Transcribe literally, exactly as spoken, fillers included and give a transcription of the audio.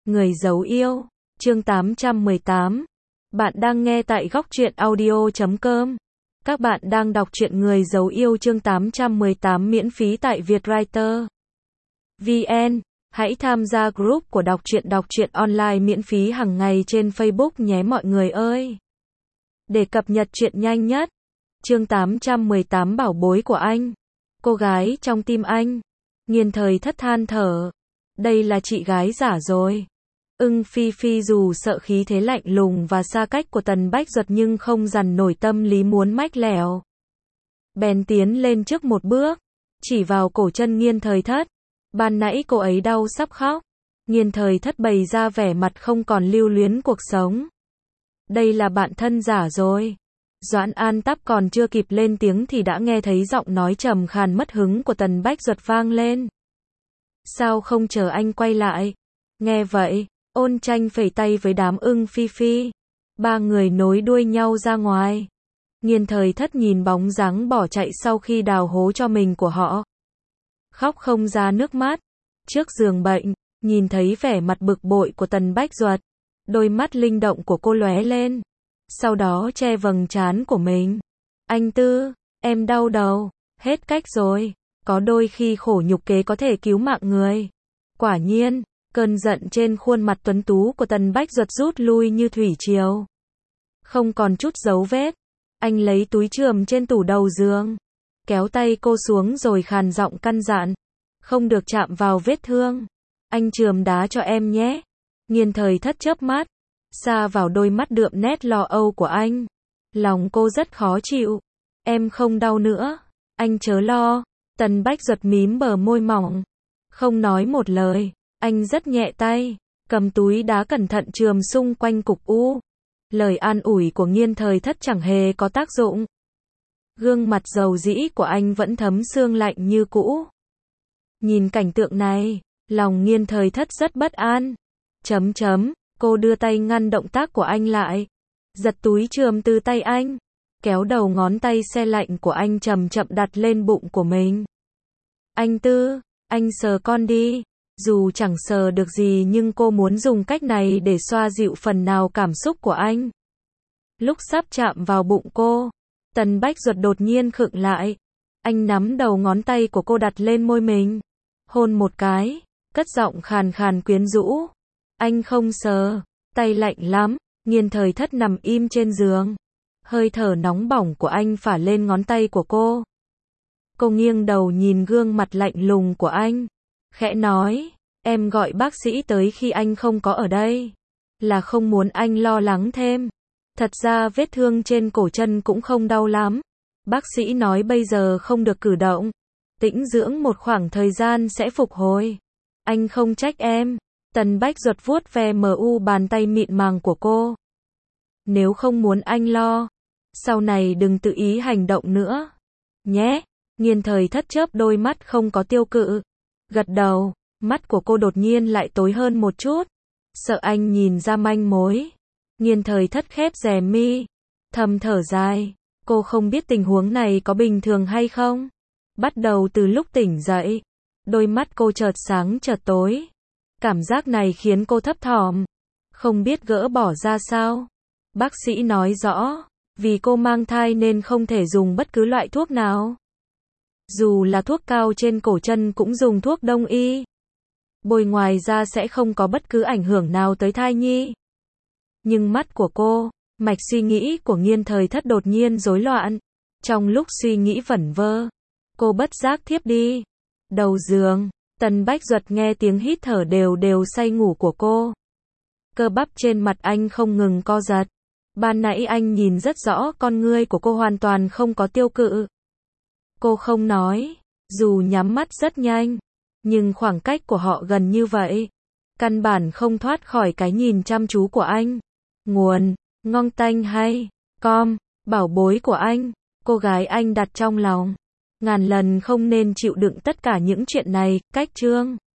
Người giấu yêu, chương tám trăm mười tám. Bạn đang nghe tại góc truyện audio chấm com. Các bạn đang đọc truyện Người giấu yêu chương tám trăm mười tám miễn phí tại Vietwriter chấm vn. Hãy tham gia group của đọc truyện đọc truyện online miễn phí hàng ngày trên Facebook nhé mọi người ơi. Để cập nhật truyện nhanh nhất. Chương tám trăm mười tám bảo bối của anh. Cô gái trong tim anh. Nghiên thời thất than thở. Đây là chị gái giả rồi. Ưng Phi Phi dù sợ khí thế lạnh lùng và xa cách của Tần Bách Duật nhưng không dằn nổi tâm lý muốn mách lẻo. Bèn tiến lên trước một bước, chỉ vào cổ chân Nghiên thời thất. Ban nãy cô ấy đau sắp khóc. Nghiên thời thất bày ra vẻ mặt không còn lưu luyến cuộc sống. Đây là bạn thân giả rồi. Doãn An Tắp còn chưa kịp lên tiếng thì đã nghe thấy giọng nói trầm khàn mất hứng của Tần Bách Duật vang lên. Sao không chờ anh quay lại? Nghe vậy, Ôn Tranh phẩy tay với đám Ưng Phi Phi. Ba người nối đuôi nhau ra ngoài. Nghiên thời thất nhìn bóng dáng bỏ chạy sau khi đào hố cho mình của họ. Khóc không ra nước mắt. Trước giường bệnh, nhìn thấy vẻ mặt bực bội của Tần Bách Duật. Đôi mắt linh động của cô lóe lên. Sau đó che vầng trán của mình. Anh Tư, em đau đầu. Hết cách rồi. Có đôi khi khổ nhục kế có thể cứu mạng người. Quả nhiên, cơn giận trên khuôn mặt tuấn tú của Tần Bách Duật rút lui như thủy triều. Không còn chút dấu vết. Anh lấy túi chườm trên tủ đầu giường. Kéo tay cô xuống rồi khàn giọng căn dặn. Không được chạm vào vết thương. Anh chườm đá cho em nhé. Nghiên thời thất chớp mắt. Xa vào đôi mắt đượm nét lo âu của anh. Lòng cô rất khó chịu. Em không đau nữa. Anh chớ lo. Tần Bách Duật mím bờ môi mỏng. Không nói một lời. Anh rất nhẹ tay. Cầm túi đá cẩn thận chườm xung quanh cục u. Lời an ủi của Nghiên thời thất chẳng hề có tác dụng. Gương mặt dầu dĩ của anh vẫn thấm sương lạnh như cũ. Nhìn cảnh tượng này, lòng Nghiên thời thất rất bất an. Chấm chấm, cô đưa tay ngăn động tác của anh lại. Giật túi chườm từ tay anh. Kéo đầu ngón tay se lạnh của anh chậm chậm đặt lên bụng của mình. Anh Tư, anh sờ con đi. Dù chẳng sờ được gì nhưng cô muốn dùng cách này để xoa dịu phần nào cảm xúc của anh. Lúc sắp chạm vào bụng cô, Tần Bách Duật đột nhiên khựng lại. Anh nắm đầu ngón tay của cô đặt lên môi mình. Hôn một cái, cất giọng khàn khàn quyến rũ. Anh không sờ, tay lạnh lắm. Nghiên thời thất nằm im trên giường. Hơi thở nóng bỏng của anh phả lên ngón tay của cô. Cô nghiêng đầu nhìn gương mặt lạnh lùng của anh. Khẽ nói, em gọi bác sĩ tới khi anh không có ở đây. Là không muốn anh lo lắng thêm. Thật ra vết thương trên cổ chân cũng không đau lắm. Bác sĩ nói bây giờ không được cử động. Tĩnh dưỡng một khoảng thời gian sẽ phục hồi. Anh không trách em. Tần Bách Duật vuốt ve mờ u bàn tay mịn màng của cô. Nếu không muốn anh lo, sau này đừng tự ý hành động nữa. Nhé. Nghiên thời thất chớp đôi mắt không có tiêu cự. Gật đầu, mắt của cô đột nhiên lại tối hơn một chút. Sợ anh nhìn ra manh mối. Nghiên thời thất khép rèm mi. Thầm thở dài. Cô không biết tình huống này có bình thường hay không. Bắt đầu từ lúc tỉnh dậy. Đôi mắt cô chợt sáng chợt tối. Cảm giác này khiến cô thấp thỏm. Không biết gỡ bỏ ra sao. Bác sĩ nói rõ. Vì cô mang thai nên không thể dùng bất cứ loại thuốc nào. Dù là thuốc cao trên cổ chân cũng dùng thuốc đông y. Bôi ngoài ra sẽ không có bất cứ ảnh hưởng nào tới thai nhi. Nhưng mắt của cô, mạch suy nghĩ của Nghiên thời thất đột nhiên rối loạn. Trong lúc suy nghĩ vẩn vơ, cô bất giác thiếp đi. Đầu giường, Tần Bách Duật nghe tiếng hít thở đều đều say ngủ của cô. Cơ bắp trên mặt anh không ngừng co giật. Ban nãy anh nhìn rất rõ con ngươi của cô hoàn toàn không có tiêu cự. Cô không nói, dù nhắm mắt rất nhanh, nhưng khoảng cách của họ gần như vậy. Căn bản không thoát khỏi cái nhìn chăm chú của anh. Nguồn, ngon tanh hay, com, bảo bối của anh, cô gái anh đặt trong lòng. Ngàn lần không nên chịu đựng tất cả những chuyện này, cách chương.